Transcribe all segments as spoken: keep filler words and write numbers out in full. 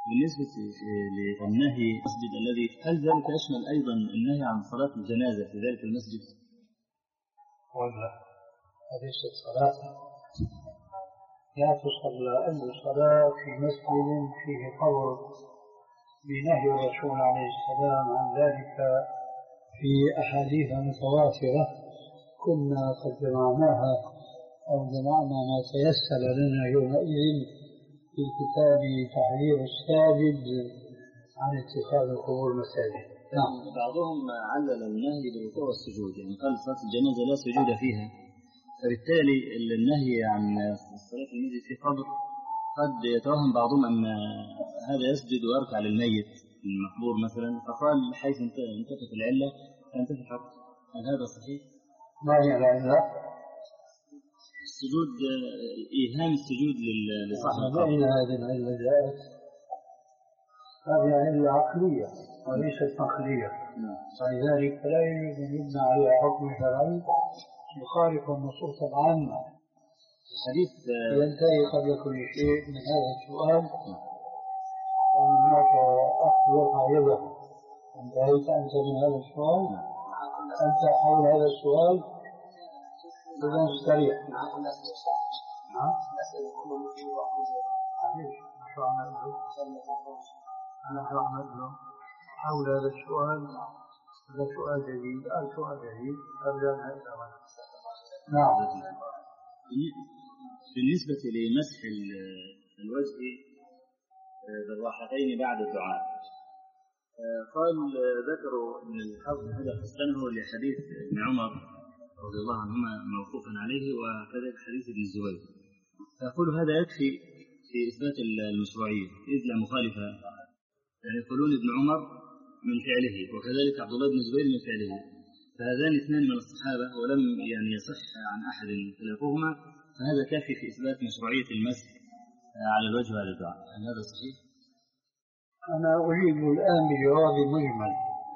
بالنسبة للنهي المسجد الذي، هل ذلك يشمل أيضا النهي عن صلاة الجنازة في ذلك المسجد؟ ولا ليست صلاة، لا تصلى أي صلاة في مسجد فيه قبر بنهي الرسول عليه السلام عن ذلك في أحاديث متواترة كنا قد جمعناها أو جمعنا ما تيسر لنا يومئذ في كتاب تحذير الساجد عن اتخاذ القبور مساجد. نعم. بعضهم علل النهي بالركوع والسجود، يعني قال صلاة الجنازة لا سجود فيها، فبالتالي النهي عن صلاة المسجد في قبر قد يتوهم بعضهم أن هذا يسجد ويركع للميت المقبور مثلا، فقال حيث انتفت العلة فانتفت الحق. هل هذا صحيح؟ ما هي العلة؟ السجود، إيهام السجود لصاحب القبر. بين هذه العلة جاءت، هذه علة عقلية وليست نقلية، ولذلك لا يجوز أن يبنى على حكم شرعي يخالف النصوص العامة. الحديث ينتهي قبل كل شيء من هذا السؤال وهناك أخ يرفع يده. انتهيت أنت من هذا السؤال؟ أنت حول هذا السؤال؟ إذا استريح. نعم. نحن نعمل له حول هذا السؤال. هذا سؤال جديد، هذا سؤال جديد أرجع إلى نعم. بالنسبة لمسح الوجه بالراحتين بعد الدعاء، قال ذكروا أن الحافظ بن حجر حسنه لحديث ابن عمر رضي الله عنهما موقوفا عليه، وكذلك حديث ابن الزبير، فيقول هذا يكفي في إثبات المشروعية إذ لا مخالف، يعني يقولون ابن عمر من فعله وكذلك عبد الله بن الزبير من فعله، فهذان اثنان من الصحابة ولم يعني يصح عن أحد خلافهما، فهذا كافي في إثبات مشروعية المسح على الوجه على الدعاء. هل هذا صحيح؟ أنا أريد الآن بجواب مجمل.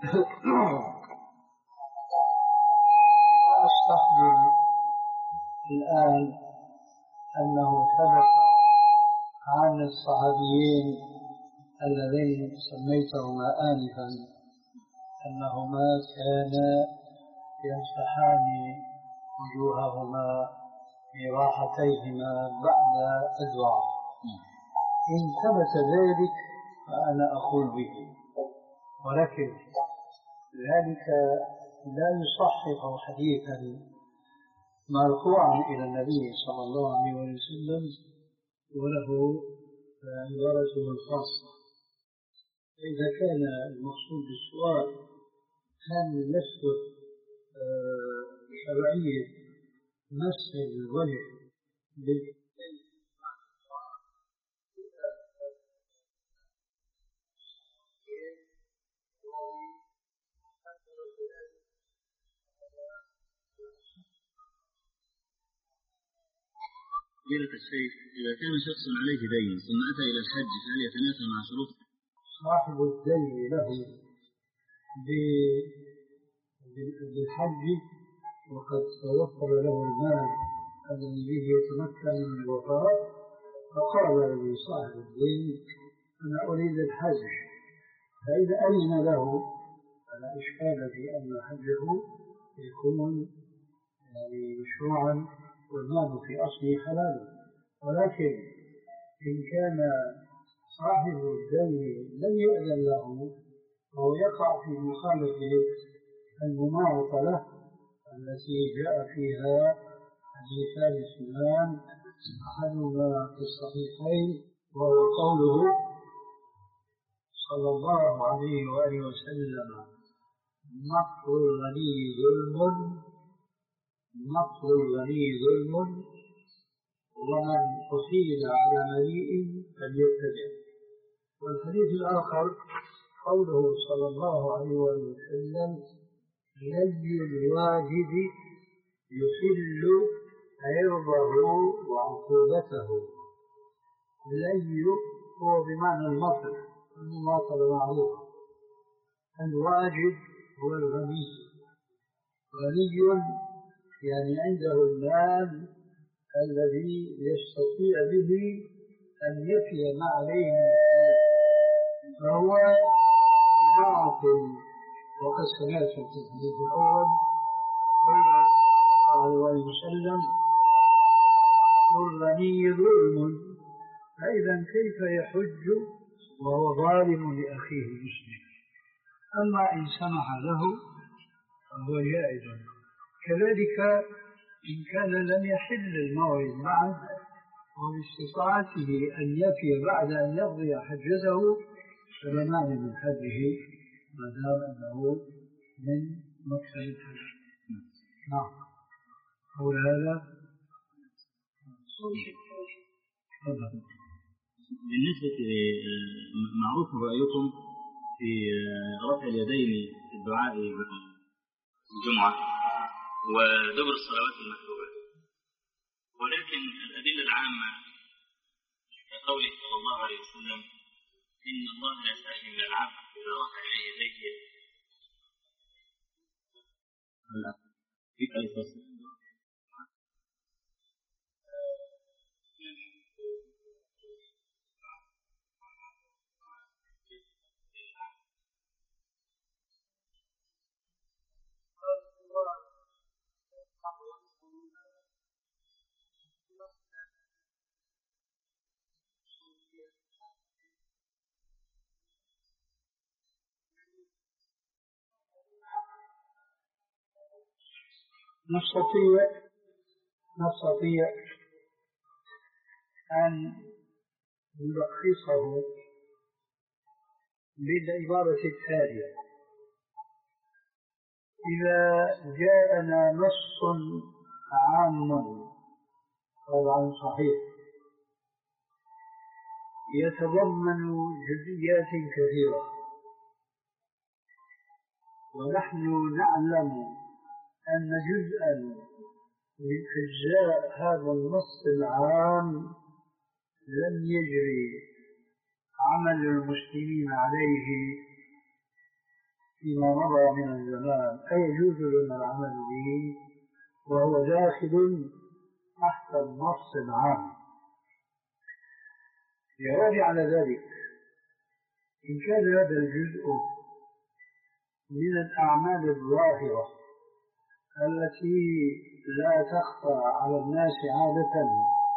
أستحضر الآن أنه ثبت عن الصحابيين اللذين سميتهما آنفا أنهما كانا يمسحان وجوههما براحتيهما بعد الدعاء. إن ثبت ذلك فأنا أقول به، ولكن ذلك لا يصحح حديثا مرفوعا إلى النبي صلى الله عليه وسلم وله عبارته الخاصة. إذا كان المقصود بالسؤال هل يثبت شرعية مسح الوجه فضيلة الشيخ، إذا كان شخص عليه دين ثم أتى إلى الحج فهل يتنافى مع شروط؟ صاحب الدين له بالحج وقد توفر له المال الذي به يتمكن من الوفاء، فقال لصاحب الدين أنا أريد الحج، فإذا أذن له فلا إشكال في أن حجه يكون يعني مشروعا والمال في أصله حلال. ولكن إن كان صاحب الدين لم يؤذن له أو يقع في مخالفة المماطلة التي جاء فيها حديثان اثنان أحدهما في الصحيحين وهو قوله صلى الله عليه وآله وسلم نقل الغني ظلم نقل الغني ظلم ومن أصيب على مليء فليتبع. والحديث الآخر قوله صلى الله عليه وسلم لي الواجب يحل عرضه وعقوبته. لي هو بمعنى المطر، المماطلة معروفة. الواجب هو الغني، غني يعني عنده المال الذي يستطيع به أن يفي ما عليه وقد سمعت في الحديث الأول قال صلى الله عليه وسلم الغني ظلم، فإذا كيف يحج وهو ظالم لأخيه المسلم؟ أما إن سمح له فهو جائز. كذلك إن كان لم يحل الموعد معه وباستطاعته أن يفي بعد أن يقضي حجته فلا مانع من حجه ما دام أنه من مكسب الحج. نعم. قول هذا بالنسبة معروف رأيكم في رفع اليدين في الدعاء الجمعة ودبر الصلوات المكتوبة، ولكن الأدلة العامة كقوله صلى الله عليه وسلم إن الله لا يستحي من العبد إذا رفع يديه في الفصل. نستطيع نستطيع أن نلخصه بالعبارة التالية: إذا جاءنا نص عام طبعا صحيح يتضمن جزئيات كثيرة ونحن نعلم أن جزءا من أجزاء هذا النص العام لم يجري عمل المسلمين عليه فيما مضى من الزمان فيجوز لنا العمل به وهو داخل تحت النص العام. يرد على ذلك إن كان هذا الجزء من الأعمال الظاهرة التي لا تخفى على الناس عادة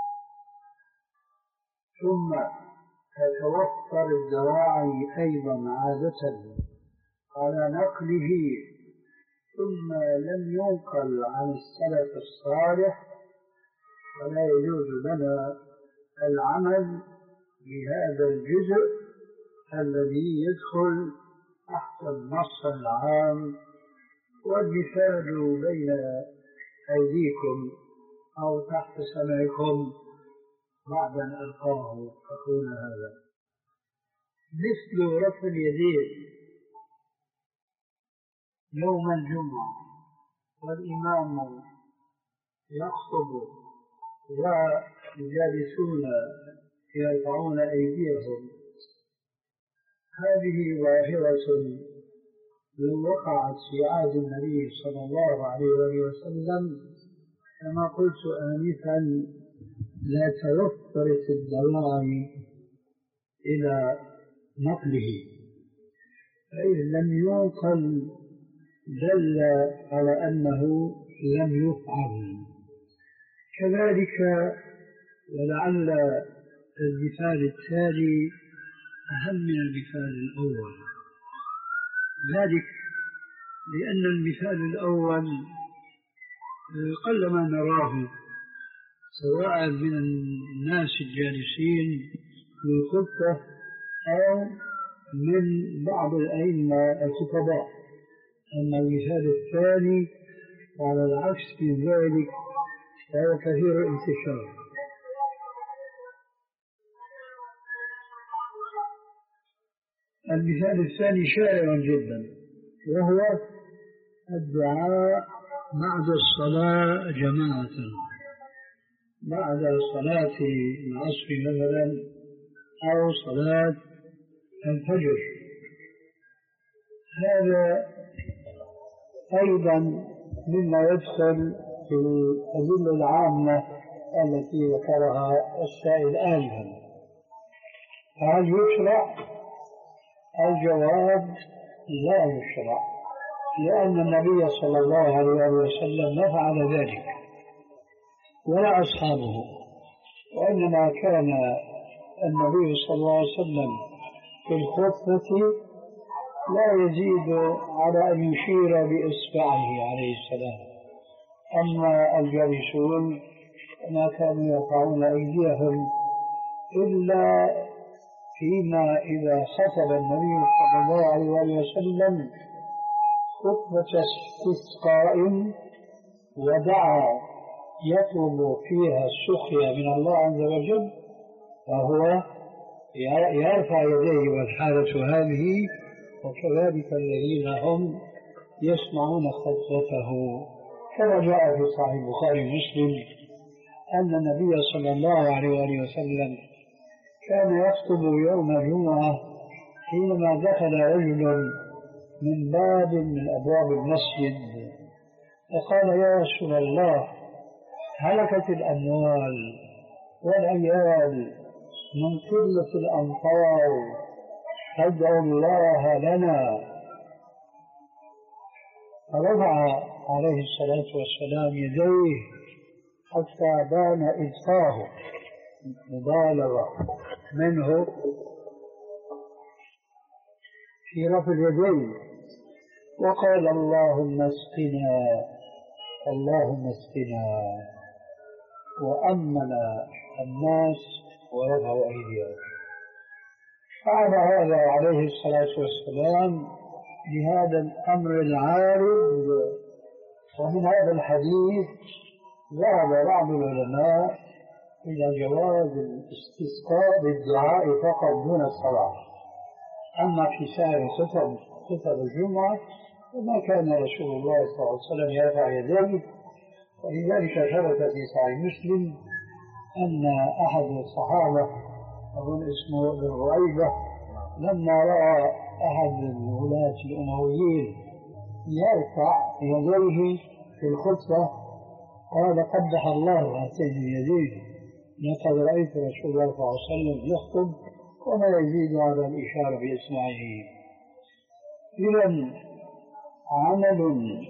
ثم تتوفر الدواعي أيضا عادة على نقله ثم لم ينقل عن السلف الصالح فلا يجوز لنا العمل بهذا الجزء الذي يدخل تحت النص العام. والمثال بين أيديكم أو تحت سمعكم بعد أن ألقاه أقول هذا مثل رفع اليدين يوم الجمعة والإمام يخطب والجالسون يرفعون أيديهم، هذه ظاهرة لو وقعت في عهد النبي صلى الله عليه وسلم كما قلت آنفا لا توفرت الدواعي إلى نقله، فإذ لم ينقل دل على أنه لم يفعل. كذلك ولعل المثال التالي أهم من المثال الأول، ذلك لأن المثال الأول قلما نراه سواء من الناس الجالسين في الخطة أو من بعض الأئمة الخطباء. أما المثال الثاني على العكس من ذلك فهو كثير الانتشار. المثال الثاني شائع جدا وهو الدعاء بعد الصلاة جماعة، بعد صلاة العصر مثلا أو صلاة الفجر. هذا أيضا مما يدخل في الأدلة العامة التي ذكرها السائل آنفا. فهل يشرع؟ الجواب لا يشرع، لأن النبي صلى الله عليه وسلم ما فعل ذلك ولا أصحابه، وإنما كان النبي صلى الله عليه وسلم في الخطبة لا يزيد على أن يشير بإصبعه عليه السلام. أما الجالسون ما كانوا يرفعون أيديهم إلا فيما إذا خطب النبي صلى الله عليه وسلم خطبة استسقاء ودعا يطلب فيها السخية من الله عز وجل، فهو يرفع يديه والحالة هذه، وكذلك الذين هم يسمعون خطبته. كما جاء في صحيح البخاري ومسلم أن النبي صلى الله عليه وسلم كان يخطب يوم الجمعة حينما دخل رجل من باب من أبواب المسجد فقال: يا رسول الله، هلكت الأموال والعيال من قلة الأمطار، فادعوا الله لنا. فرفع عليه الصلاة والسلام يديه حتى بان إزقاه، مبالغة منه في رفع اليدين، وقال: اللهم اسقنا اللهم اسقنا، وأمن الناس ورفعوا أيديهم. فعل هذا عليه الصلاة والسلام لهذا الأمر العارض. ومن هذا الحديث ذهب بعض العلماء إلى جواز الاستسقاء بالدعاء فقط دون الصلاة. أما في سائر خطب خطب الجمعة وما كان رسول الله صلى الله عليه وسلم يرفع يديه، ولذلك ثبت في صحيح مسلم أن أحد الصحابة أظن اسمه ابن رؤيبة لما رأى أحد الولاة الأمويين يرفع يديه في الخطبة قال: قبح الله هاتين اليدين، لقد رأيت رسول الله صلى الله عليه وسلم يخطب وما يزيد على الإشارة بإصبعه. إذن عمل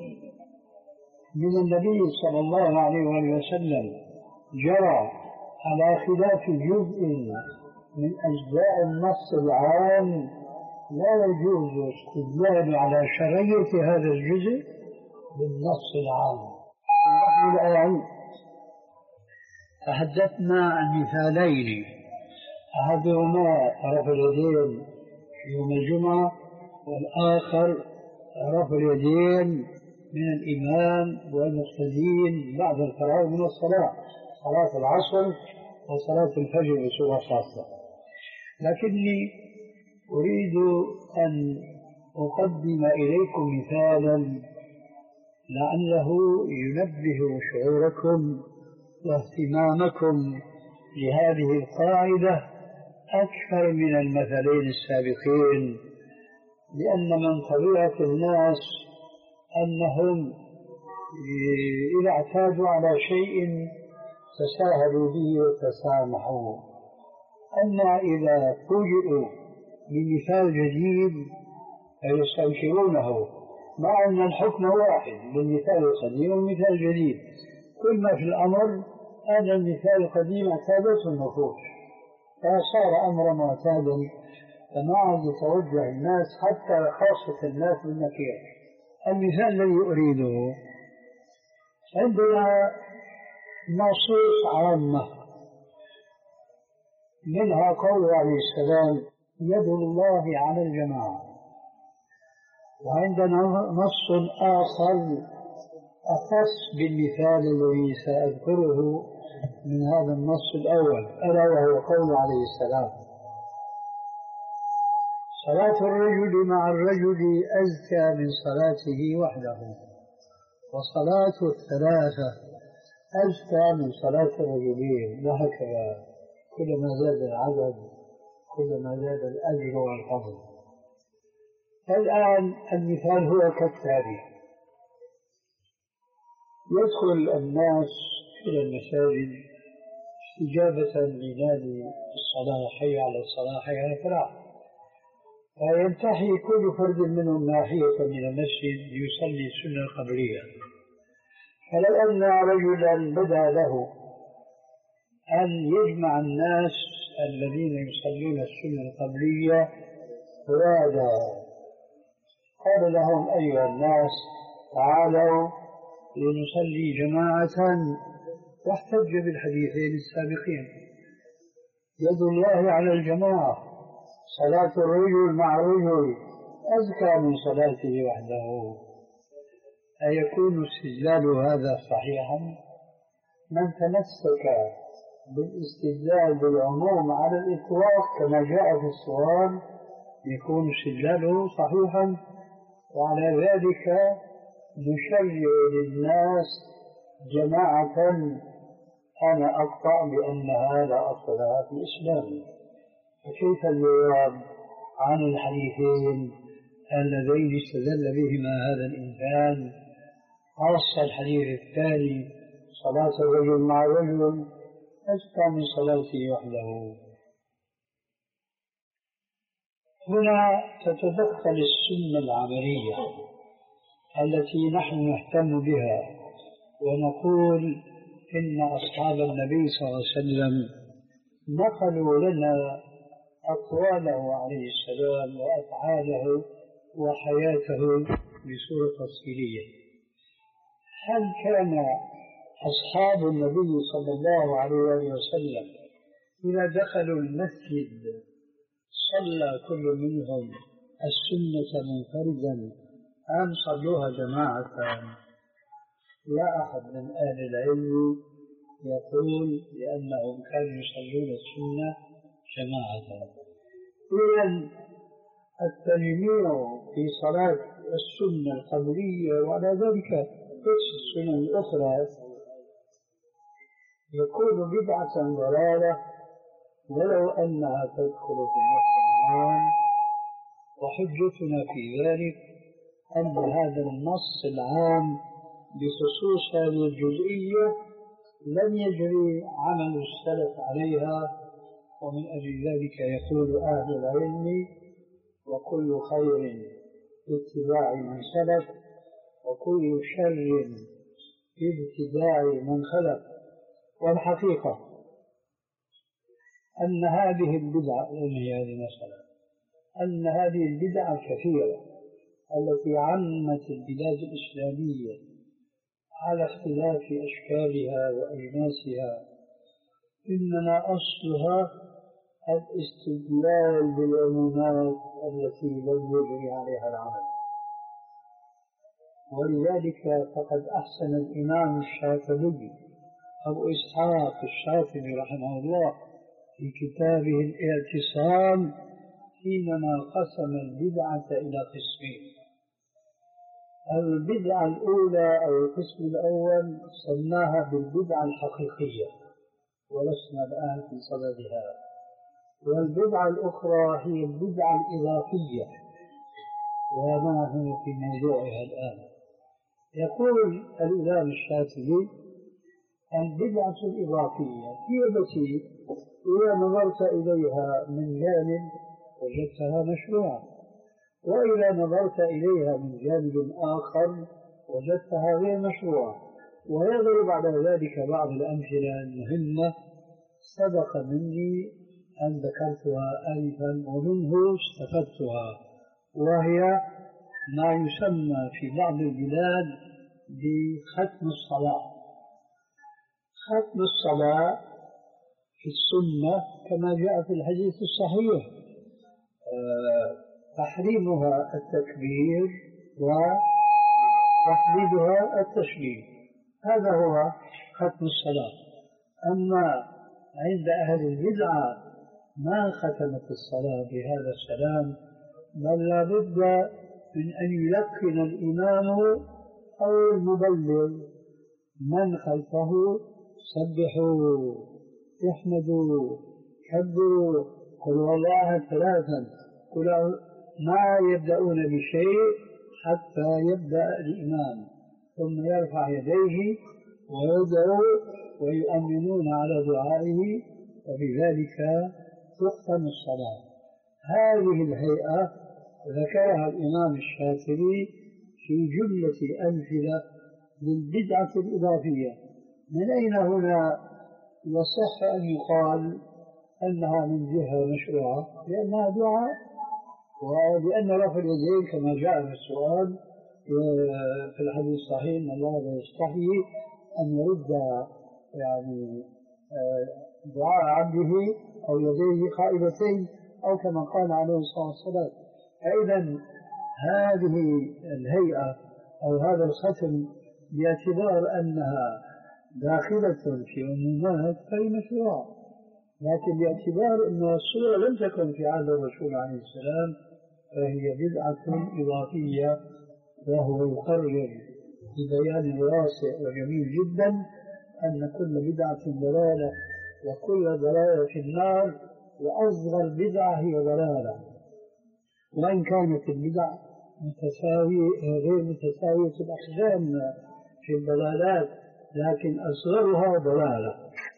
من النبي صلى الله عليه وسلم جرى على خلاف جزء من أجزاء النص العام لا يجوز استدلال على شرعية هذا الجزء بالنص العام. نحن الآن تحدثنا عن مثالين، أحدهما رفع اليدين يوم الجمعة، والآخر رفع اليدين من الإمام والمقتدين بعد الفراغ من الصلاة، صلاة العصر وصلاة الفجر بصورة خاصة. لكني أريد أن أقدم إليكم مثالا لعله ينبه شعوركم واهتمامكم لهذه القاعدة أكثر من المثلين السابقين، لأن من طبيعة الناس أنهم إذا اعتادوا على شيء تساهلوا به وتسامحوا. أما إذا فوجئوا بمثال جديد فيستنكرونه، مع أن الحكم واحد بالمثال القديم والمثال الجديد. كل ما في الأمر أن المثال القديم اعتادته النفوس فصار أمرا معتادا، فما عاد يتوجه الناس حتى خاصة الناس بالنكير. المثال الذي أريده عندنا نصوص عامة، منها قول عليه السلام: يد الله على الجماعة. وعندنا نص آخر أخص بالمثال الذي سأذكره من هذا النص الأول، ألا وهو قول عليه السلام: صلاة الرجل مع الرجل أزكى من صلاته وحده، وصلاة الثلاثة أزكى من صلاة الرجلين، وهكذا كلما زاد العدد كلما زاد الأجر والفضل. الآن المثال هو كالتالي: يدخل الناس إلى المساجد استجابة لنادي الصلاة، حي على الصلاة حي على الفلاح، فينتحي كل فرد منهم ناحية من المسجد ليصلي السنة القبلية. فلو أن رجلا بدا له أن يجمع الناس الذين يصلون السنة القبلية فرادا، قال لهم أيها الناس تعالوا لنصلي جماعة، واحتج بالحديثين السابقين: يد الله على الجماعة، صلاة الرجل مع رجل أزكى من صلاته وحده. أيكون استدلال هذا صحيحا؟ من تمسك بالاستدلال بالعموم على الإطلاق كما جاء في السؤال يكون استدلاله صحيحا، وعلى ذلك نشرع للناس جماعة أنا أقطع بأنها لا أصل لها في الإسلام. فكيف الجواب عن الحديثين اللذين استدل بهما هذا الإنسان، خاصة الحديث الثاني صلاة الرجل مع رجل أزكى من صلاته وحده؟ هنا تتدخل السنة العملية التي نحن نهتم بها، ونقول إن أصحاب النبي صلى الله عليه وسلم نقلوا لنا أقواله عليه السلام وأفعاله وحياته بصورة تفصيلية. هل كان أصحاب النبي صلى الله عليه وسلم إذا دخلوا المسجد صلى كل منهم السنة منفردا أم صلوها جماعة؟ لا أحد من أهل العلم يقول لأنهم كانوا يصلون السنة جماعة. إذن التجميع في صلاة السنة القبلية وعلى ذلك السنن الأخرى يكون بدعة ضلالة ولو أنها تدخل في النص العام. وحجتنا في ذلك أن هذا النص العام بخصوص هذه الجزئية لم يجري عمل السلف عليها، ومن أجل ذلك يقول أهل العلم: وكل خير اتباع من سلف، وكل شر ابتداع من خلف. والحقيقة أن هذه البدعة هذه مثلا أن هذه البدعة الكثيرة التي عمت البلاد الإسلامية على اختلاف أشكالها وأجناسها إنما أصلها الاستدلال بالعمومات التي لم يجري عليها العمل. ولذلك فقد أحسن الإمام الشاطبي أبو إسحاق الشاطبي رحمه الله في كتابه الاعتصام حينما قسم البدعة إلى قسمين. البدعة الأولى أو القسم الأول سماها بالبدعة الحقيقية ولسنا الآن في صددها، والبدعة الأخرى هي البدعة الإضافية وما هو في موضوعها الآن. يقول الإمام الشاطبي: البدعة الإضافية هي التي إذا نظرت إليها من جانب وجدتها مشروعة، وإذا نظرت إليها من جانب آخر وجدتها غير مشروعة. ويضرب على ذلك بعض الأمثلة المهمة سبق مني أن ذكرتها آنفا ومنه استفدتها، وهي ما يسمى في بعض البلاد بختم الصلاة. ختم الصلاة في السنة كما جاء في الحديث الصحيح أه تحريمها التكبير وتحديدها التسليم، هذا هو ختم الصلاة. أما عند أهل البدعة ما ختمت الصلاة بهذا السلام، بل لا بد من أن يلقن الإمام أو المبلغ من خلفه: سبحوا، احمدوا، كبروا، قلوا الله ثلاثا. ما يبدأون بشيء حتى يبدأ الإمام، ثم يرفع يديه ويدعو ويؤمنون على دعائه، وبذلك تختم الصلاة. هذه الهيئة ذكرها الإمام الشافعي في جملة الأمثلة للبدعة الإضافية. من أين هنا يصح أن يقال أنها من جهة مشروعة؟ لأنها دعاء، ولأن رفع اليدين كما جاء في السؤال في الحديث الصحيح أن الله لا يستحي أن يرد يعني دعاء عبده أو يديه خائبتين أو كما قال عليه الصلاة والسلام. فإذا هذه الهيئة أو هذا الختم باعتبار أنها داخلة في عمومات فهي مشروعة، لكن باعتبار أن الصورة لم تكن في عهد الرسول عليه السلام فهي بدعة إضافية. وهو يقرر ببيان واسع وجميل جدا أن كل بدعة ضلالة وكل ضلالة في النار، وأصغر بدعة هي ضلالة، وإن كانت البدع متساوية غير متساوية الأحجام في الضلالات لكن أصغرها ضلالة.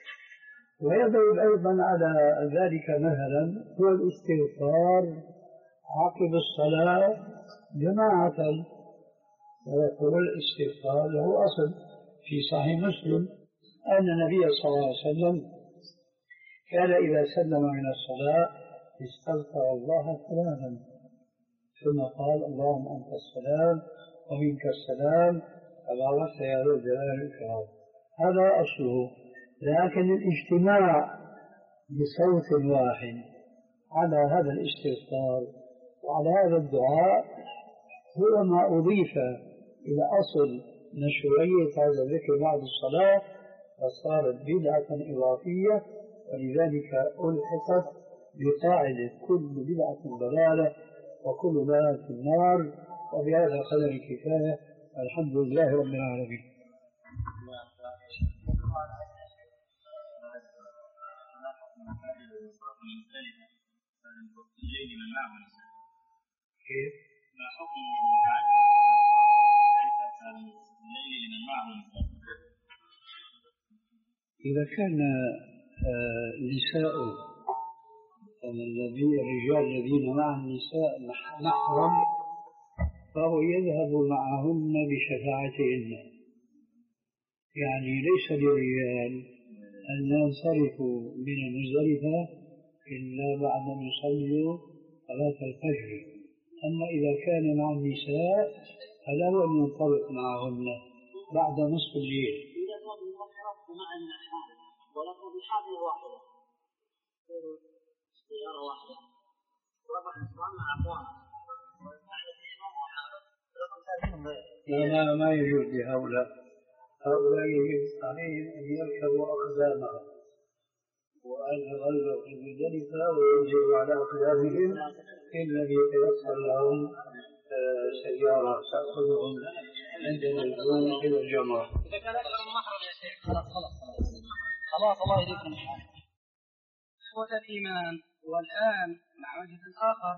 ويضرب أيضا على ذلك مثلا هو الاستغفار عقب الصلاة جماعة. ويقول الاستغفار له أصل في صحيح مسلم أن النبي صلى الله عليه وسلم كان إذا سلم من الصلاة استغفر الله ثلاثا ثم قال اللهم أنت السلام ومنك السلام تباركت يا ذا الجلال والإكرام. هذا أصله. لكن الاجتماع بصوت واحد على هذا الاستغفار وعلى هذا الدعاء هو ما أضيف إلى أصل مشروعية هذا الذكر بعد الصلاة، فصارت بدعة إضافية، ولذلك ألحقت بقاعدة كل بدعة ضلالة وكل ضلالة في النار. وبهذا قدر الكفاية، الحمد لله رب العالمين. كيف؟ ما حكم الليل لمن معه نساء؟ إذا كان النساء الرجال الذين مع النساء محرم فهو يذهب معهن بشفاعتهن، يعني ليس للرجال أن ينصرفوا من المزدلفة إلا بعد أن يصلوا صلاة الفجر. أما إذا كان مع النساء فله أن ينطلق معهن بعد نصف الليل. إذا كان المحرم مع النحار ولكن بحاجة واحدة سيارة واحدة وربع الإسلام مع أخوانه لا ما يجوز لهؤلاء. هؤلاء يجب عليهم أن يركبوا أقدامهم وأن يظلوا في المزدلفة وينزلوا على أقدامهم إلا يتيسر لهم سيارة تأخذهم عند النزول إلى الجمرة. إذا كان أكثر من محرم يا شيخ خلاص خلاص خلاص الله يهديكم. إخوة الإيمان، والآن مع وجه آخر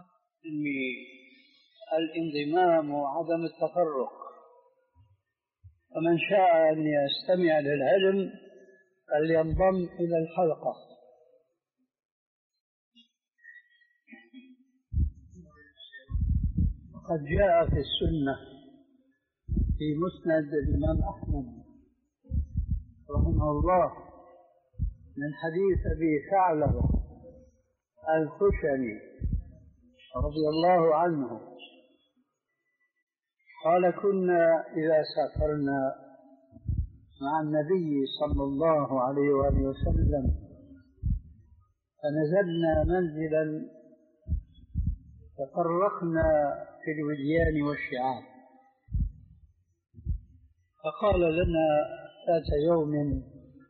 الانضمام وعدم التفرق. فمن شاء أن يستمع للعلم فلينضم إلى الحلقة. قد جاء في السنة في مسند الإمام أحمد رحمه الله من حديث أبي ثعلبة الخشني رضي الله عنه قال كنا إذا سافرنا مع النبي صلى الله عليه وآله وسلم فنزلنا منزلا تفرقنا في الوديان والشعاب، فقال لنا ذات يوم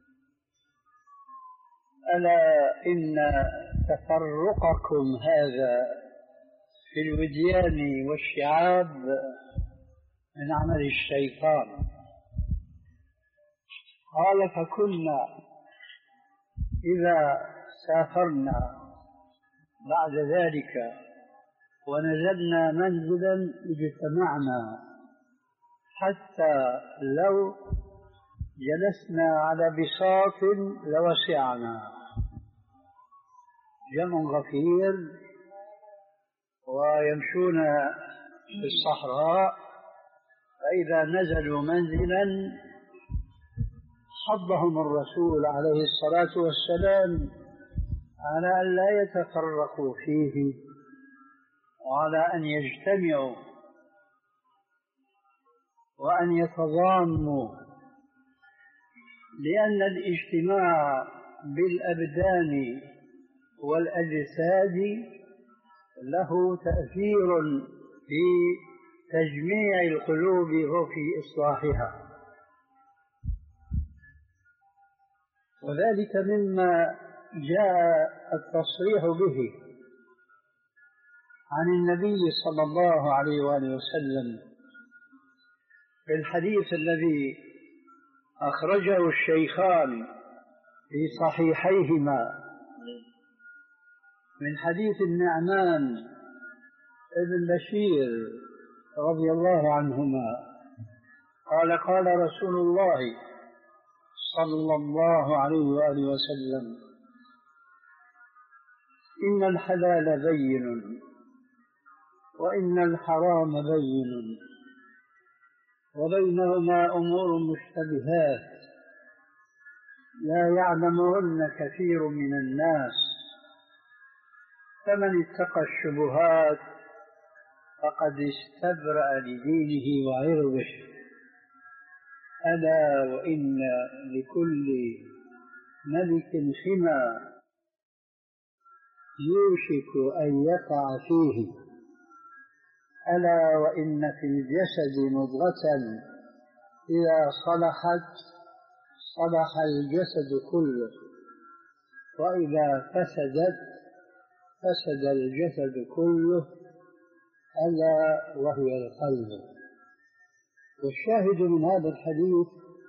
ألا إن تفرقكم هذا في الوديان والشعاب من عمل الشيطان. قال فكنا إذا سافرنا بعد ذلك ونزلنا منزلا اجتمعنا حتى لو جلسنا على بساط لوسعنا، جمع غفير ويمشون في الصحراء، فإذا نزلوا منزلا حضهم الرسول عليه الصلاة والسلام على أن لا يتفرقوا فيه وعلى أن يجتمعوا وأن يتضاموا، لأن الاجتماع بالأبدان والأجساد له تأثير في تجميع القلوب وفي إصلاحها، وذلك مما جاء التصريح به عن النبي صلى الله عليه وآله وسلم في الحديث الذي أخرجه الشيخان في صحيحيهما من حديث النعمان ابن بشير رضي الله عنهما قال قال رسول الله صلى الله عليه وآله وسلم: إن الحلال بين وإن الحرام بين وبينهما أمور مشتبهات لا يعلمهن كثير من الناس، فمن اتقى الشبهات فقد استبرأ لدينه وعرضه. ألا وإن لكل ملك حمى يوشك أن يقع فيه، ألا وإن في الجسد مضغة إذا صلحت صلح الجسد كله، وإذا فسدت فسد الجسد كله، ألا وهي القلب. والشاهد من هذا الحديث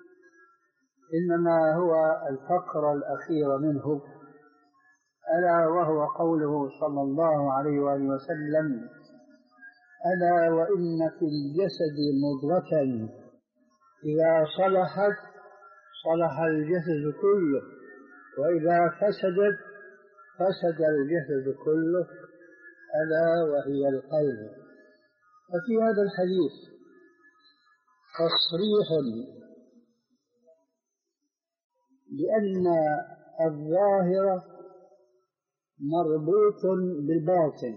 إنما هو الفقرة الأخيرة منه، ألا وهو قوله صلى الله عليه وآله وسلم: ألا وإن في الجسد مضغة إذا صلحت صلح الجسد كله، وإذا فسدت فسد الجسد كله، ألا وهي القلب. وفي هذا الحديث تصريح بأن الظاهر مربوط بالباطن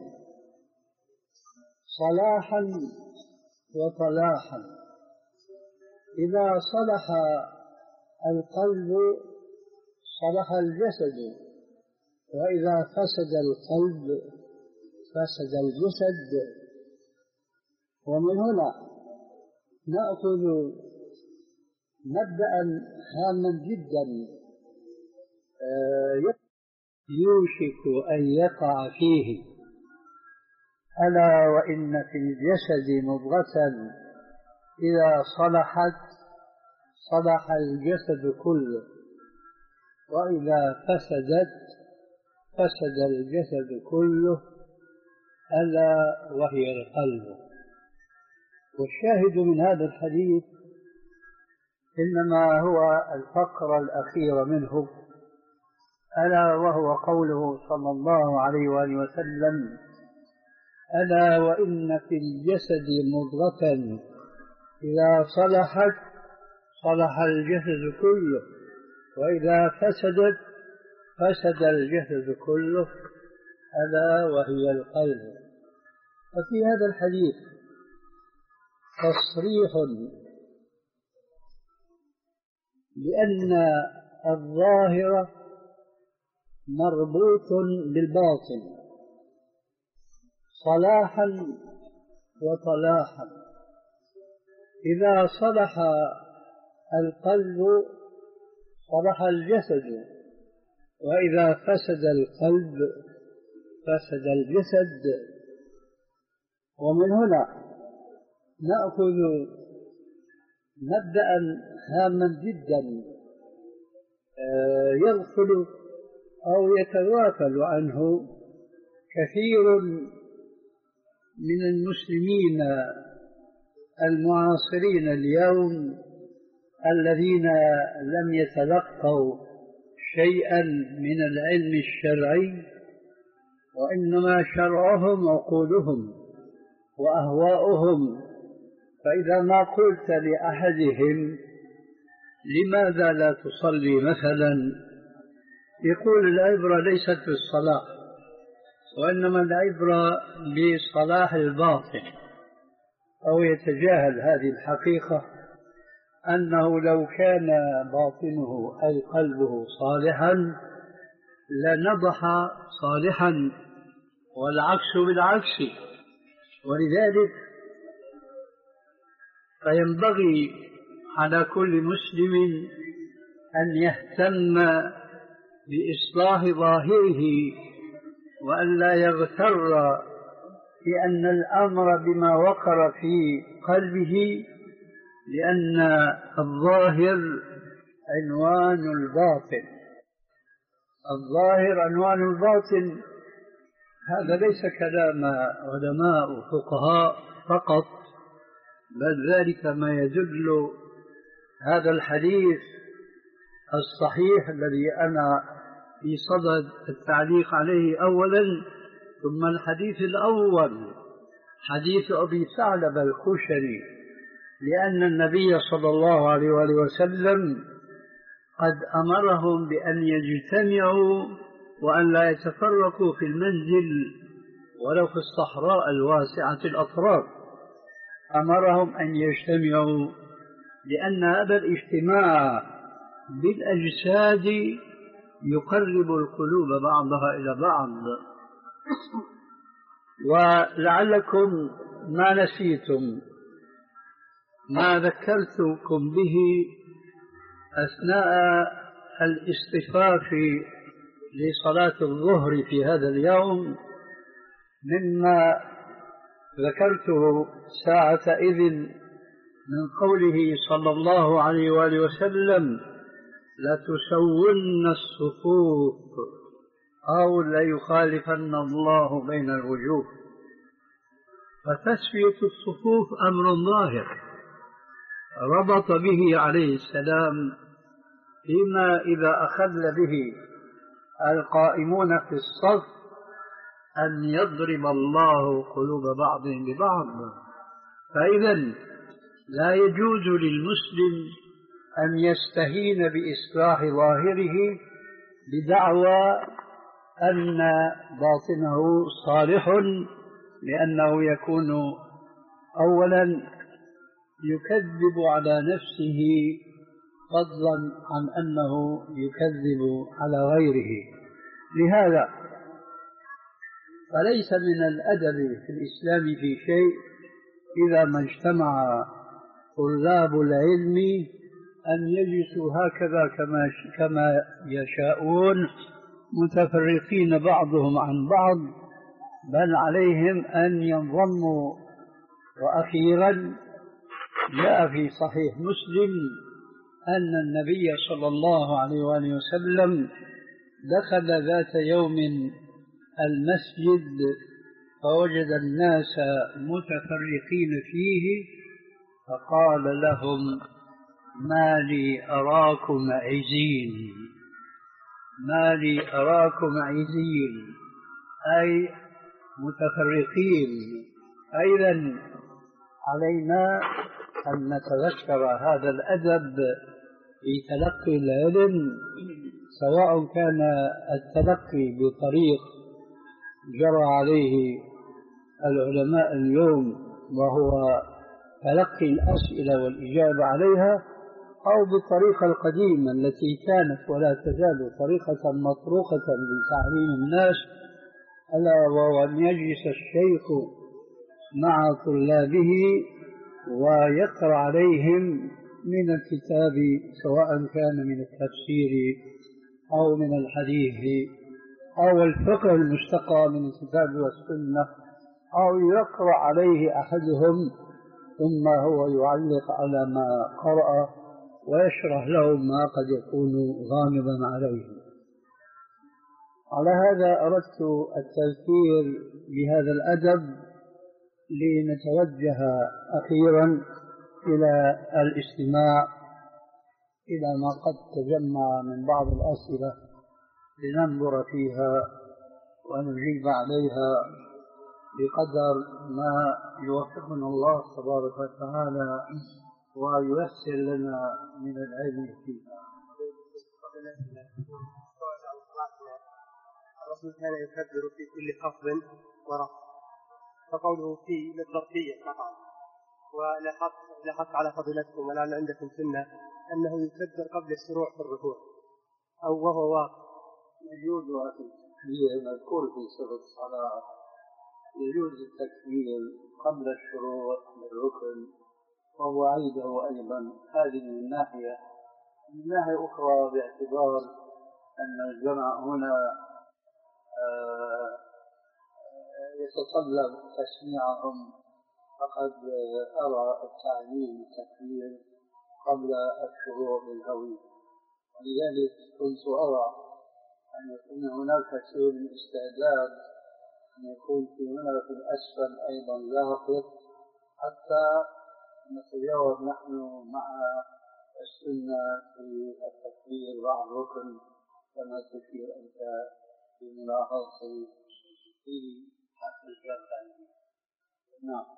صلاحا وطلاحا. إذا صلح القلب صلح الجسد، وإذا فسد القلب فسد الجسد. ومن هنا نأخذ مبدأ هاما جدا يوشك أن يقع فيه: ألا وإن في الجسد مضغة إذا صلحت صلح الجسد كله، وإذا فسدت فسد الجسد كله، ألا وهي القلب. والشاهد من هذا الحديث إنما هو الفقرة الأخيرة منه، ألا وهو قوله صلى الله عليه وآله وسلم: ألا وإن في الجسد مضغة إذا صلحت صلح الجسد كله، وإذا فسدت فسد الجسد كله، ألا وهي القلب. وفي هذا الحديث تصريح بأن الظاهر مربوط بالباطن صلاحا وطلاحا. إذا صلح القلب صلح الجسد، وإذا فسد القلب فسد الجسد. ومن هنا نأخذ مبدأ هاما جدا يغفل أو يتغافل عنه كثير من المسلمين المعاصرين اليوم، الذين لم يتلقوا شيئا من العلم الشرعي وإنما شرعهم عقولهم وأهواؤهم. فإذا ما قلت لأحدهم لماذا لا تصلي مثلا، يقول العبرة ليست بالصلاة، وإنما العبرة بصلاح الباطن، أو يتجاهل هذه الحقيقة أنه لو كان باطنه أي قلبه صالحا لنضح صالحا، والعكس بالعكس. ولذلك فينبغي على كل مسلم أن يهتم بإصلاح ظاهره، وأن لا يغتر بأن الأمر بما وقر في قلبه، لأن الظاهر عنوان الباطن. الظاهر عنوان الباطن، هذا ليس كلام علماء وفقهاء فقط، بل ذلك ما يدل هذا الحديث الصحيح الذي أنا في صدد التعليق عليه أولا، ثم الحديث الأول حديث أبي ثعلبة الخشني، لأن النبي صلى الله عليه وآله وسلم قد أمرهم بأن يجتمعوا وأن لا يتفرقوا في المنزل ولو في الصحراء الواسعة الأطراف، أمرهم أن يجتمعوا، لأن هذا الاجتماع بالأجساد يقرب القلوب بعضها إلى بعض. ولعلكم ما نسيتم ما ذكرتكم به أثناء الاصطفاف لصلاة الظهر في هذا اليوم، مما ذكرته ساعة إذن من قوله صلى الله عليه وآله وسلم: لتسون الصفوف أو ليخالفن الله بين الوجوه. فتسوية الصفوف أمر ظاهر ربط به عليه السلام فيما إذا أخل به القائمون في الصف أن يضرب الله قلوب بعضهم ببعض. فإذا لا يجوز للمسلم أن يستهين بإصلاح ظاهره بدعوى أن باطنه صالح، لأنه يكون أولا يكذب على نفسه فضلا عن أنه يكذب على غيره. لهذا فليس من الأدب في الإسلام في شيء إذا ما اجتمع طلاب العلم أن يجلسوا هكذا كما كما يشاءون متفرقين بعضهم عن بعض، بل عليهم أن ينضموا. وأخيرا جاء في صحيح مسلم أن النبي صلى الله عليه وآله وسلم دخل ذات يوم المسجد فوجد الناس متفرقين فيه، فقال لهم: ما لي أراكم عزين، ما لي أراكم عزين، أي متفرقين. أيضا علينا أن نتذكر هذا الأدب في تلقي العلم، سواء كان التلقي بطريق جرى عليه العلماء اليوم وهو تلقي الأسئلة والإجابة عليها، أو بالطريقة القديمة التي كانت ولا تزال طريقة مطروقة لتعليم الناس، ألا وهو أن يجلس الشيخ مع طلابه ويقرأ عليهم من الكتاب، سواء كان من التفسير أو من الحديث أو الفقه المشتقى من الكتاب والسنة، أو يقرأ عليه أحدهم ثم هو يعلق على ما قرأ ويشرح له ما قد يكون غامضا عليه. على هذا أردت التذكير بهذا الأدب لنتوجه أخيرا إلى الاستماع إلى ما قد تجمع من بعض الأسئلة لننظر فيها ونجيب عليها بقدر ما يوفقنا الله تبارك وتعالى وييسر لنا من العلم فيها. الرسول كان يكبر في كل خفض ورفع، فقوله في للظرفية فقط. ولاحظت على فضيلتكم ولعل عندكم سنة أنه يكبر قبل الشروع في الركوع أو وهو واقف. يجوز التكبير مذكور في صفة الصلاة، يجوز التكبير قبل الشروع بالركن وهو عيده أيضا. هذه من ناحية. من ناحية أخرى باعتبار أن الجمع هنا يتطلب تسميعهم، فقد أرى التعليم التكبير قبل الشروع بالهوي، ولذلك كنت أرى أن يكون هناك شيء من استعداد، أن يكون في هنا في الأسفل أيضا لاحق حتى نتجاوب نحن مع السنة في التكبير بعد الركن كما تشير أنت في ملاحظة في حق الجامع. نعم.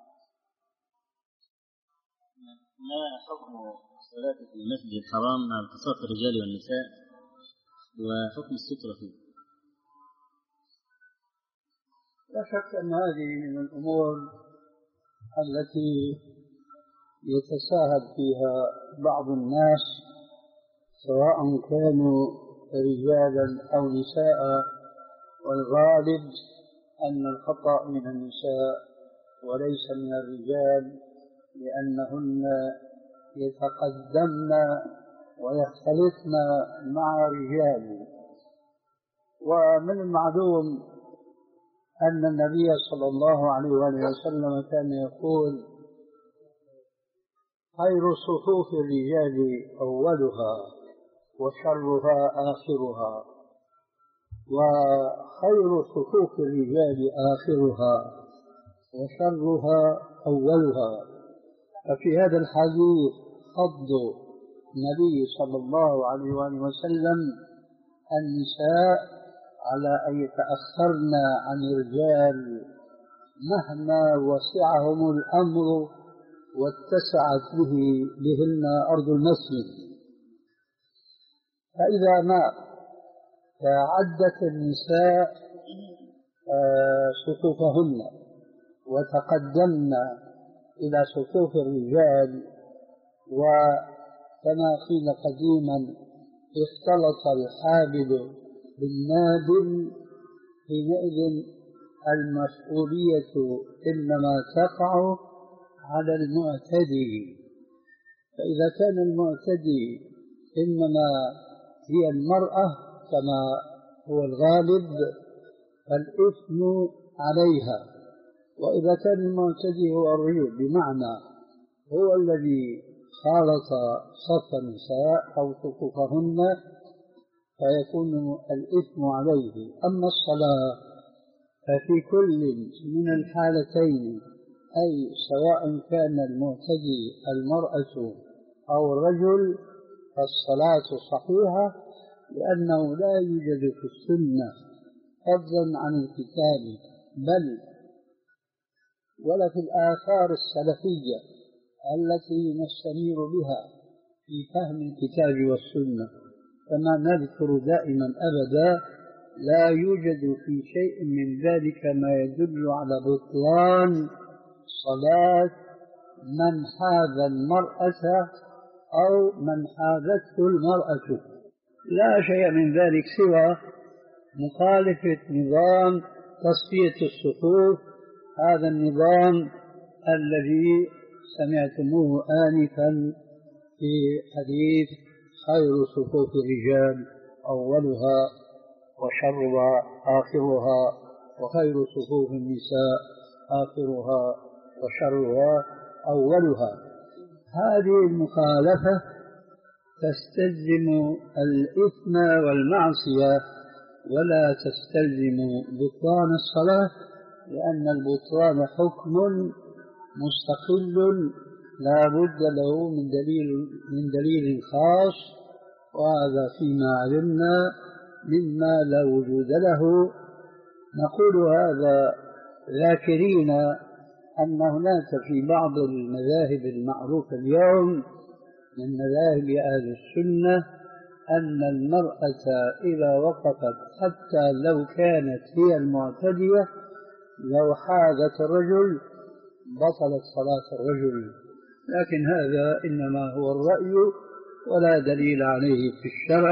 ما حكم الصلاة في المسجد الحرام مع التصاق الرجال والنساء وحكم السترة فيه؟ لا شك أن هذه من الأمور التي يتساهل فيها بعض الناس سواء كانوا رجالا أو نساء، والغالب أن الخطأ من النساء وليس من الرجال، لأنهن يتقدمن ويختلطن مع رجال. ومن المعلوم أن النبي صلى الله عليه وسلم كان يقول: خير صفوف الرجال أولها وشرها آخرها، وخير صفوف الرجال آخرها وشرها أولها. ففي هذا الحديث حض النبي صلى الله عليه وسلم النساء على أن يتأخرن عن الرجال مهما وسعهم الأمر واتسعت به لهن أرض المسجد. فإذا ما تعدت النساء صفوفهن وتقدمن إلى صفوف الرجال، وكما قيل قديما اختلط الحابل بالنابل، حينئذ المسؤولية إنما تقع على المعتدي. فإذا كان المعتدي إنما هي المرأة كما هو الغالب فالإثم عليها، وإذا كان المعتدي هو الرجل بمعنى هو الذي خالط صف النساء أو صفوفهن فيكون الإثم عليه. أما الصلاة ففي كل من الحالتين، أي سواء كان المعتدي المرأة أو الرجل، فالصلاة صحيحة، لأنه لا يوجد في السنة فضلا عن الكتاب بل ولا في الآثار السلفية التي نستنير بها في فهم الكتاب والسنة، كما نذكر دائما أبدا لا يوجد في شيء من ذلك ما يدل على بطلان صلاة من حاذ المرأة أو من حاذته المرأة، لا شيء من ذلك سوى مخالفة نظام تصفية الصفوف، هذا النظام الذي سمعتموه آنفا في حديث خير صفوف الرجال أولها وشرها آخرها، وخير صفوف النساء آخرها وشرها أولها. هذه المخالفة تستلزم الإثم والمعصية ولا تستلزم بطلان الصلاة، لأن البطلان حكم مستقل لا بد له من دليل من دليل خاص، وهذا فيما علمنا مما لا وجود له نقول هذا ذاكرين أن هناك في بعض المذاهب المعروفة اليوم من مذاهب أهل السنة أن المرأة إذا وقفت حتى لو كانت هي المعتدية لو حاذت الرجل بطلت صلاة الرجل، لكن هذا إنما هو الرأي ولا دليل عليه في الشرع.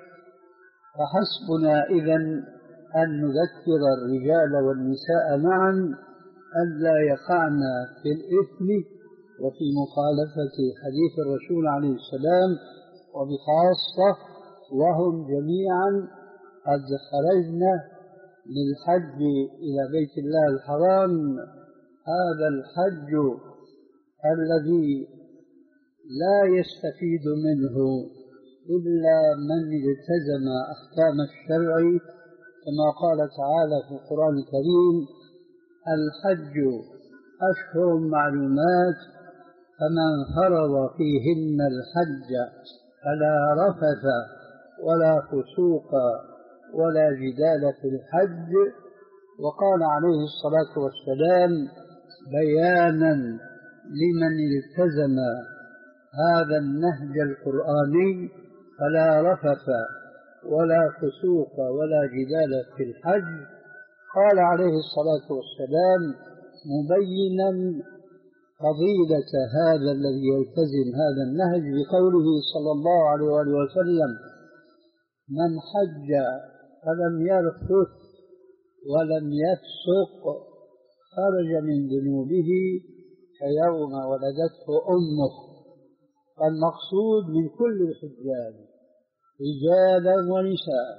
فحسبنا إذن أن نذكر الرجال والنساء معا أن لا يقعن في الإثم وفي مخالفة حديث الرسول عليه السلام، وبخاصة وهم جميعا قد خرجنا للحج إلى بيت الله الحرام. هذا الحج الذي لا يستفيد منه إلا من التزم أحكام الشرع، كما قال تعالى في القرآن الكريم: الحج أشهر معلومات فمن فرض فيهن الحج فلا رفث ولا فسوق ولا جدال في الحج. وقال عليه الصلاة والسلام بيانا لمن التزم هذا النهج القرآني: فلا رفث ولا فسوق ولا جدال في الحج. قال عليه الصلاة والسلام مبينا فضيلة هذا الذي يلتزم هذا النهج بقوله صلى الله عليه وآله وسلم: من حج فلم يرفث ولم يفسق خرج من ذنوبه كيوم ولدته أمه. فالمقصود من كل الحجاج رجالا ونساء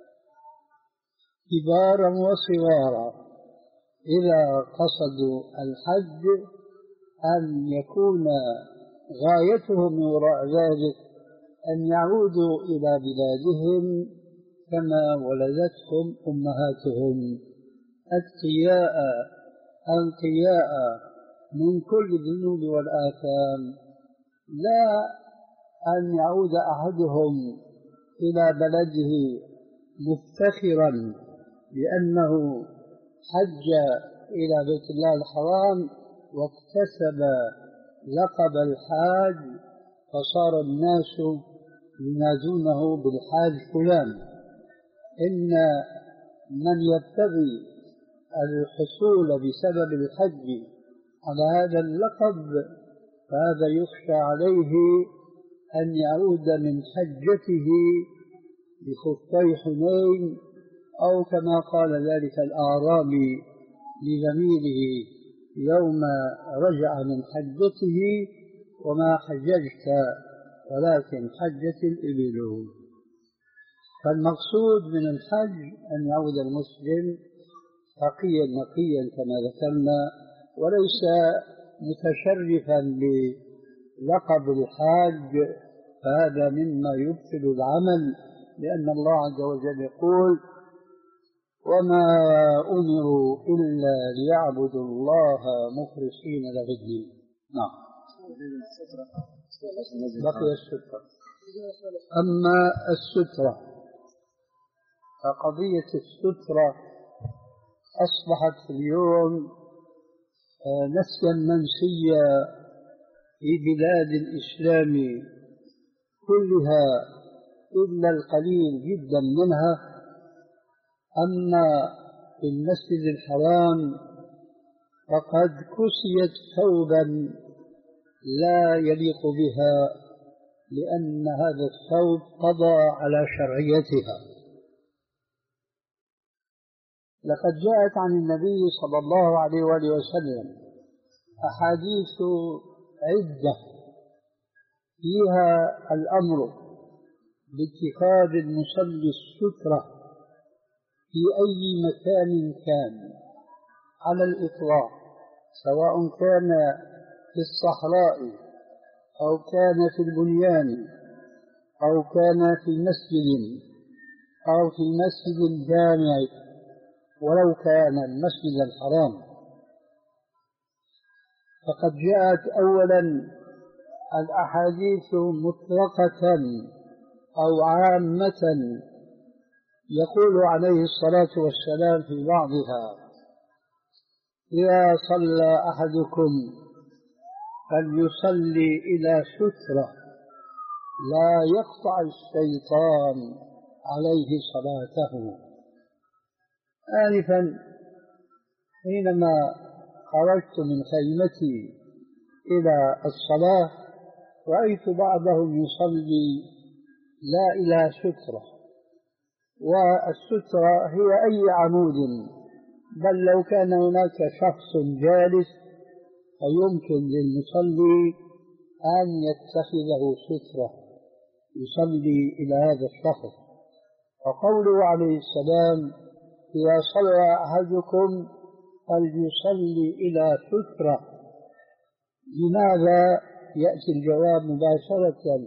كبارا وصغارا إذا قصدوا الحج أن يكون غايتهم وراء ذلك أن يعودوا إلى بلادهم كما ولدتهم أمهاتهم أتقياء أنقياء من كل الذنوب والآثام، لا أن يعود أحدهم إلى بلده مفتخرا بأنه حج إلى بيت الله الحرام واكتسب لقب الحاج فصار الناس ينادونه بالحاج فلان. إن من يبتغي الحصول بسبب الحج على هذا اللقب فهذا يخشى عليه أن يعود من حجته بخفي حنين، أو كما قال ذلك الأعرابي لزميله يوم رجع من حجته: وما حججت ولكن حجت الإبل. فالمقصود من الحج أن يعود المسلم تقيا نقيا كما ذكرنا، وليس متشرفا بلقب الحاج، فهذا مما يبطل العمل، لأن الله عز وجل يقول: وما أمروا إلا ليعبدوا الله مخلصين له الدين. نعم. بقي السترة. أما السترة فقضية السترة أصبحت اليوم نسيا منسيا في بلاد الإسلام كلها إلا القليل جدا منها. أما في المسجد الحرام فقد كسيت ثوبا لا يليق بها، لأن هذا الثوب قضى على شرعيتها. لقد جاءت عن النبي صلى الله عليه وآله وسلم أحاديث عدة فيها الأمر باتخاذ المصلي السترة في أي مكان كان على الإطلاق، سواء كان في الصحراء أو كان في البنيان أو كان في مسجد أو في مسجد جامع، ولو كان المسجد الحرام. فقد جاءت أولا الأحاديث مطلقة أو عامة يقول عليه الصلاة والسلام في بعضها: إذا صلى أحدكم فليصلي إلى سترة لا يقطع الشيطان عليه صلاته. آنفا حينما خرجت من خيمتي إلى الصلاة رأيت بعضهم يصلي لا إلى سترة، والسترة هي أي عمود، بل لو كان هناك شخص جالس فيمكن للمصلي أن يتخذه سترة يصلي إلى هذا الشخص. وقوله عليه السلام: إذا صلى أحدكم فليصلي إلى سترة، لماذا يأتي الجواب مباشرة؟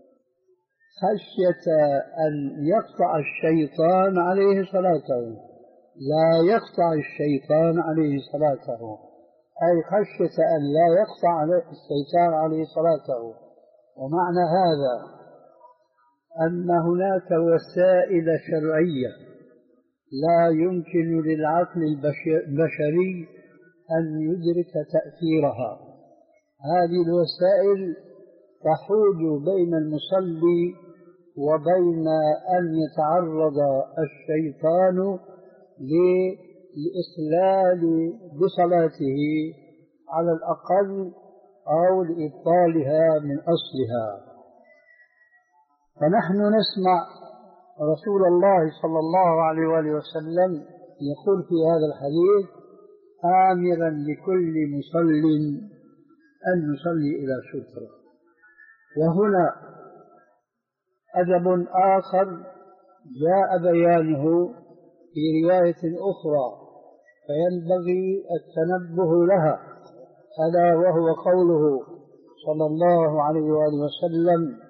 خشية أن يقطع الشيطان عليه صلاته، لا يقطع الشيطان عليه صلاته، أي خشية أن لا يقطع الشيطان عليه صلاته. ومعنى هذا أن هناك وسائل شرعية لا يمكن للعقل البشري أن يدرك تأثيرها. هذه الوسائل تحول بين المصلي وبين أن يتعرض الشيطان لإخلال بصلاته على الأقل أو لإبطالها من أصلها. فنحن نسمع رسول الله صلى الله عليه وآله وسلم يقول في هذا الحديث: آمرا لكل مصل أن يصلي إلى سترة. وهنا أدب آخر جاء بيانه في رواية أخرى فينبغي التنبه لها، ألا وهو قوله صلى الله عليه وآله وسلم: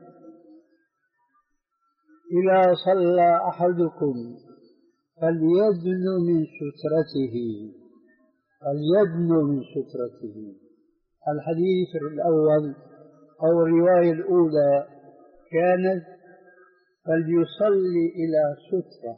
إذا صلى أحدكم فليدن من سترته، فليدن من سترته. الحديث الأول أو الرواية الأولى كانت فليصلي إلى سترة،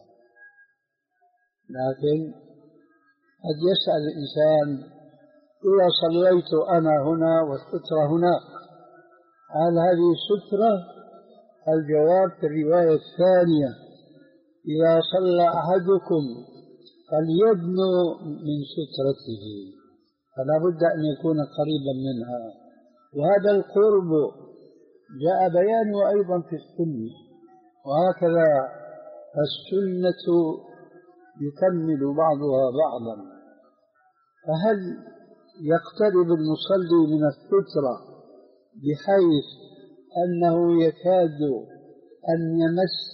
لكن قد يسأل الإنسان: إذا صليت أنا هنا والسترة هناك، هل هذه سترة؟ الجواب في الرواية الثانية: إذا صلى أحدكم فليدنو من سترته، فلا بد أن يكون قريبا منها. وهذا القرب جاء بيانه أيضا في السنة، وهكذا السنة يكمل بعضها بعضا. فهل يقترب المصلي من السترة بحيث أنه يكاد أن يمس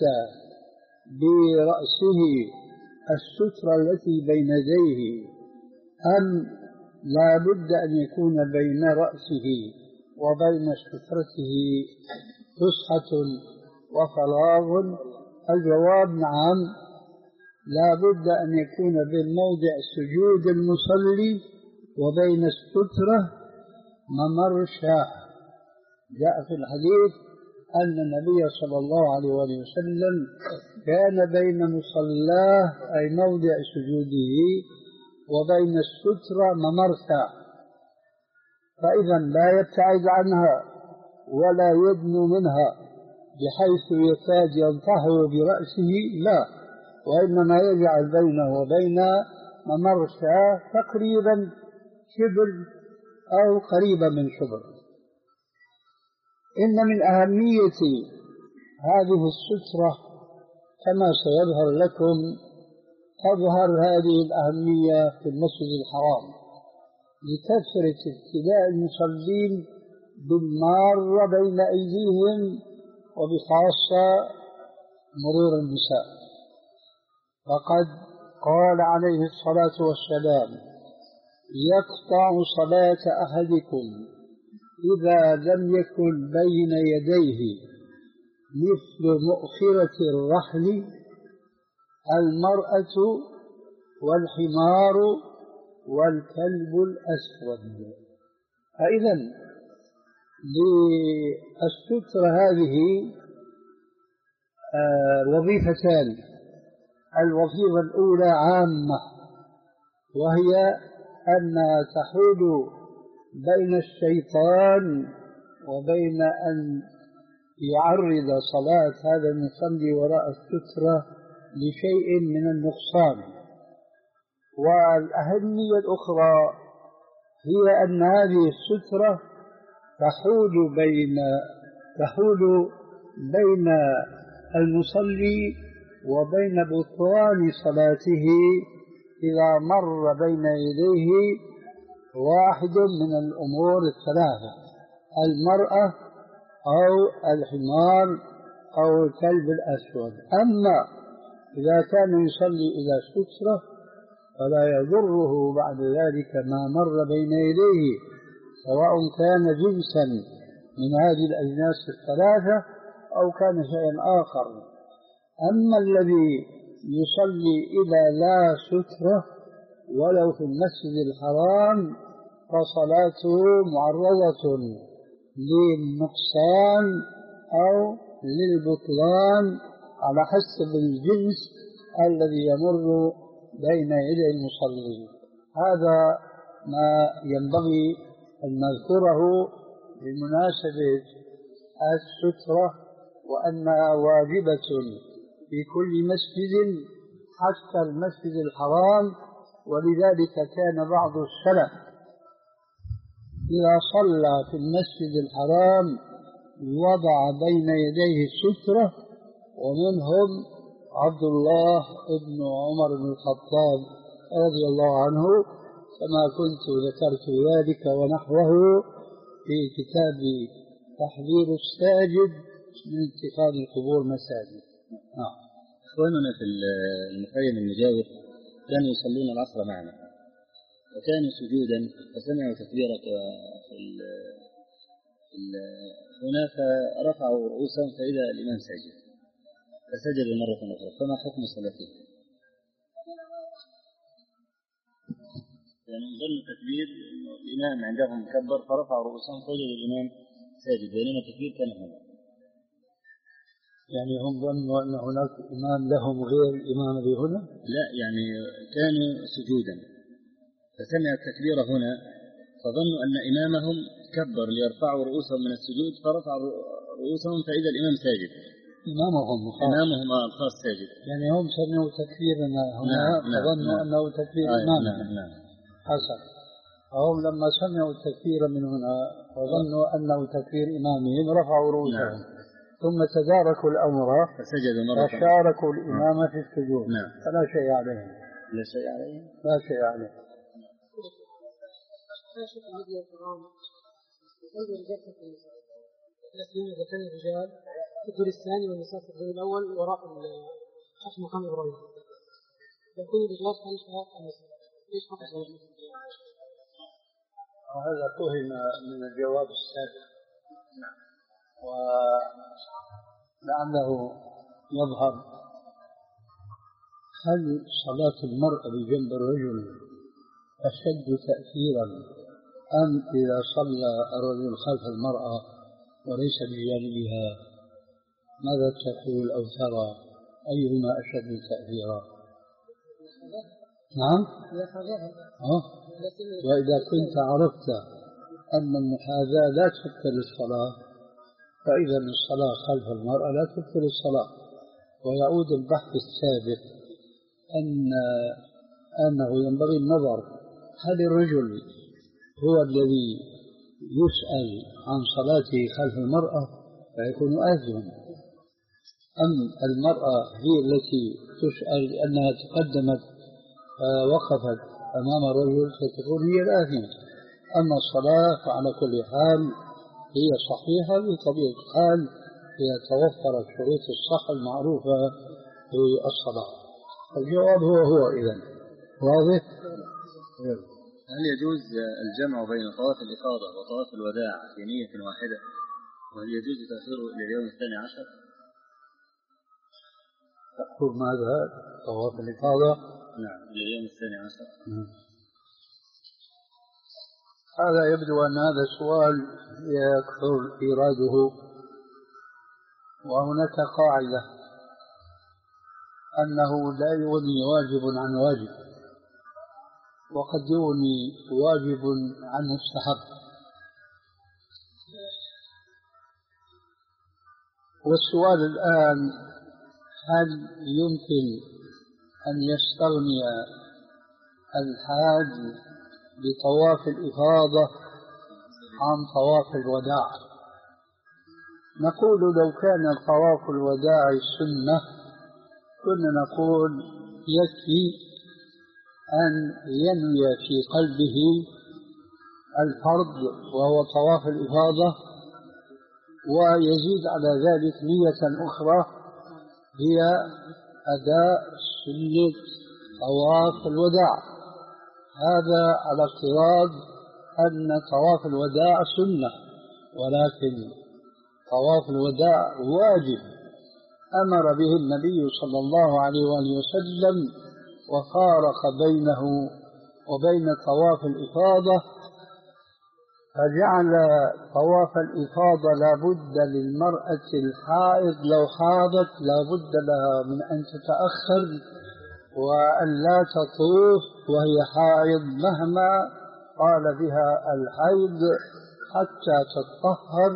برأسه السترة التي بين يديه، أم لا بد أن يكون بين رأسه وبين سترته فسحة وفراغ؟ الجواب نعم، لا بد أن يكون بين موضع سجود المصلي وبين السترة ممر شاة. جاء في الحديث أن النبي صلى الله عليه وسلم كان بين مصلاه أي موضع سجوده وبين السترة ممرسا، فإذا لا يبتعد عنها ولا يدنو منها بحيث يكاد ينطحه برأسه، لا، وإنما يجعل بينه وبين ممرسا تقريبا شبر أو قريبا من شبر. إن من أهمية هذه السترة كما سيظهر لكم، تظهر هذه الأهمية في المسجد الحرام لكثرة ابتلاء المصلين بالمار بين أيديهم، وبخاصة مرور النساء. فقد قال عليه الصلاة والسلام: يقطع صلاة أحدكم إذا لم يكن بين يديه مثل مؤخرة الرحل المرأة والحمار والكلب الأسود. فإذا للسترة هذه وظيفتان: الوظيفة الأولى عامة، وهي أنها تحول بين الشيطان وبين أن يعرض صلاة هذا المصلي وراء السترة لشيء من النقصان. والأهمية الأخرى هي أن هذه السترة تحول بين تحول بين المصلي وبين بطلان صلاته إذا مر بين يديه واحد من الأمور الثلاثة: المرأة أو الحمار أو الكلب الأسود. أما إذا كان يصلي إلى سترة فلا يضره بعد ذلك ما مر بين يديه، سواء كان جنسا من هذه الأجناس الثلاثة أو كان شيئا آخر. أما الذي يصلي إلى لا سترة ولو في المسجد الحرام فصلاته معرضة للنقصان أو للبطلان على حسب الجنس الذي يمر بين يدي المصلي. هذا ما ينبغي أن نذكره بمناسبة السترة، وأنها واجبة في كل مسجد حتى المسجد الحرام. ولذلك كان بعض السلف إذا صلى في المسجد الحرام وضع بين يديه السترة، ومنهم عبد الله بن عمر بن الخطاب رضي الله عنه، كما كنت ذكرت ذلك ونحوه في كتاب تحذير الساجد من اتخاذ القبور مساجد. آه. إخواننا في المخيم المجاور كانوا يصلون العصر معنا، وكانوا سجودا فسمعوا تكبيرة هنا فرفعوا رؤوسهم فإذا الإمام ساجد فسجدوا مرة أخرى، فما حكم صلاتهم؟ يعني ظن التكبير الإمام عندهم كبر فرفعوا رؤوسهم فوجد الإمام ساجد، بينما التكبير كان هنا. يعني هم ظنوا أن هناك إمام لهم غير الإمام الذي هنا؟ لا، يعني كانوا سجودا فسمعوا التكبير هنا فظنوا أن إمامهم كبر ليرفعوا رؤوسهم من السجود فرفعوا رؤوسهم فإذا الإمام ساجد. إمامهم خاص. إمامهم الخاص ساجد. يعني هم سمعوا تكبيرنا هنا نعم فظنوا نعم أنه تكبير آه إمامهم. نعم نعم. حسن. هم لما سمعوا التكبير من هنا وظنوا أنه تكبير إمامهم رفعوا رؤوسهم. نعم. ثم تداركوا الأمر فسجدوا مرة فشاركوا الإمام في السجود. نعم. فلا شيء عليهم. لا شيء عليهم. لا شيء عليهم. إذا كان الرجال في الدور الثاني والنساء في الدور الأول وراء الشيخ مقام إبراهيم، يكون الرجال خلف النساء، ليش ما حصل؟ وهذا فهم من الجواب السابق، ولعله يظهر هل صلاة المرأة بجنب الرجل أشد تأثيرا أم إذا صلى الرجل خلف المرأة وليس بجانبها؟ ماذا تقول أو ترى أيهما أشد تأثيرا؟ نعم؟ أه؟ وإذا كنت عرفت أن المحاذاة لا تبطل الصلاة فإذا الصلاة خلف المرأة لا تبطل الصلاة. ويعود البحث السابق أن أنه ينبغي النظر هل الرجل هو الذي يسأل عن صلاته خلف المرأة فيكون آثما، أم المرأة هي التي تسأل لأنها تقدمت وقفت أمام الرجل فتكون هي الآثمة. أما الصلاة فعلى كل حال هي صحيحة بطبيعة الحال إذا توفرت شروط الصحة المعروفة في الصلاة. الجواب هو هو إذن واضح؟ هل يجوز الجمع بين طواف الإفاضة وطواف الوداع في نية واحدة؟ وهل يجوز تأخيره إلى اليوم الثاني عشر؟ تقول ماذا؟ طواف الإفاضة؟ نعم، إلى اليوم الثاني عشر. هذا يبدو أن هذا سؤال يكثر إيراده، وهناك قاعدة أنه لا يغني واجب عن واجب، وقد يغني واجب عن مستحب. والسؤال الآن: هل يمكن أن يستغني الحاج بطواف الإفاضة عن طواف الوداع؟ نقول لو كان طواف الوداع سنة كنا نقول يكفي أن ينوي في قلبه الفرض وهو طواف الإفاضة، ويزيد على ذلك نية أخرى هي أداء سنة طواف الوداع. هذا على افتراض أن طواف الوداع سنة، ولكن طواف الوداع واجب أمر به النبي صلى الله عليه وآله وسلم، وفارق بينه وبين طواف الإفاضة، فجعل طواف الإفاضة لا بد للمرأة الحائض لو حاضت لا بد لها من أن تتأخر وأن لا تطوف وهي حائض مهما طال بها الحيض حتى تطهر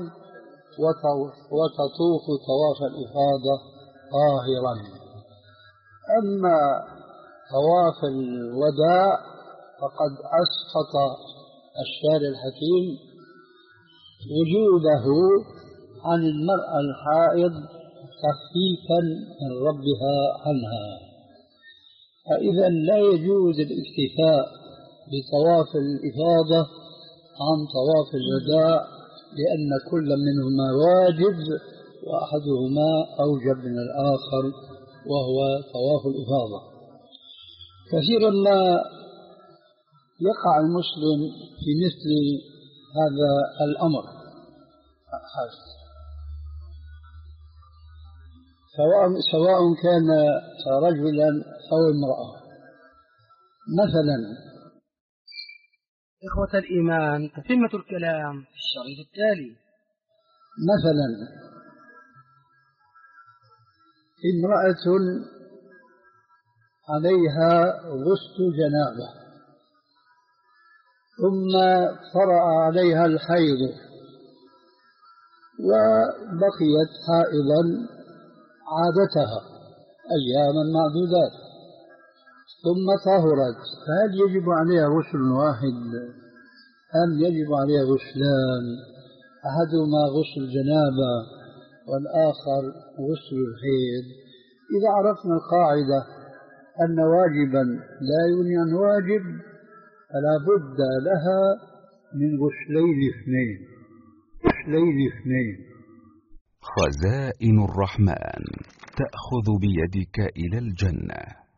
وتطوف طواف الإفاضة طاهرا. أما طواف الوداع فقد أسقط الشارع الحكيم وجوده عن المرأة الحائض تخفيفا من ربها عنها، فإذا لا يجوز الاكتفاء بطواف الإفاضة عن طواف الوداع، لأن كل منهما واجب وأحدهما أوجب من الآخر وهو طواف الإفاضة. كثيرا ما يقع المسلم في مثل هذا الأمر، سواء سواء كان رجلا أو امرأة. مثلا إخوة الإيمان، تتمة الكلام في الشريط التالي. مثلا امرأة عليها غسل جنابة ثم طرأ عليها الحيض وبقيت حائضا عادتها أياما معدودات ثم طهرت، فهل يجب عليها غسل واحد أم يجب عليها غسلان؟ أحدهما غسل جنابة والآخر غسل الحيض. إذا عرفنا القاعدة أن واجبا لا يغني عن واجب فلا بد لها من غسلين اثنين غسلين اثنين خزائن الرحمن تأخذ بيدك إلى الجنة.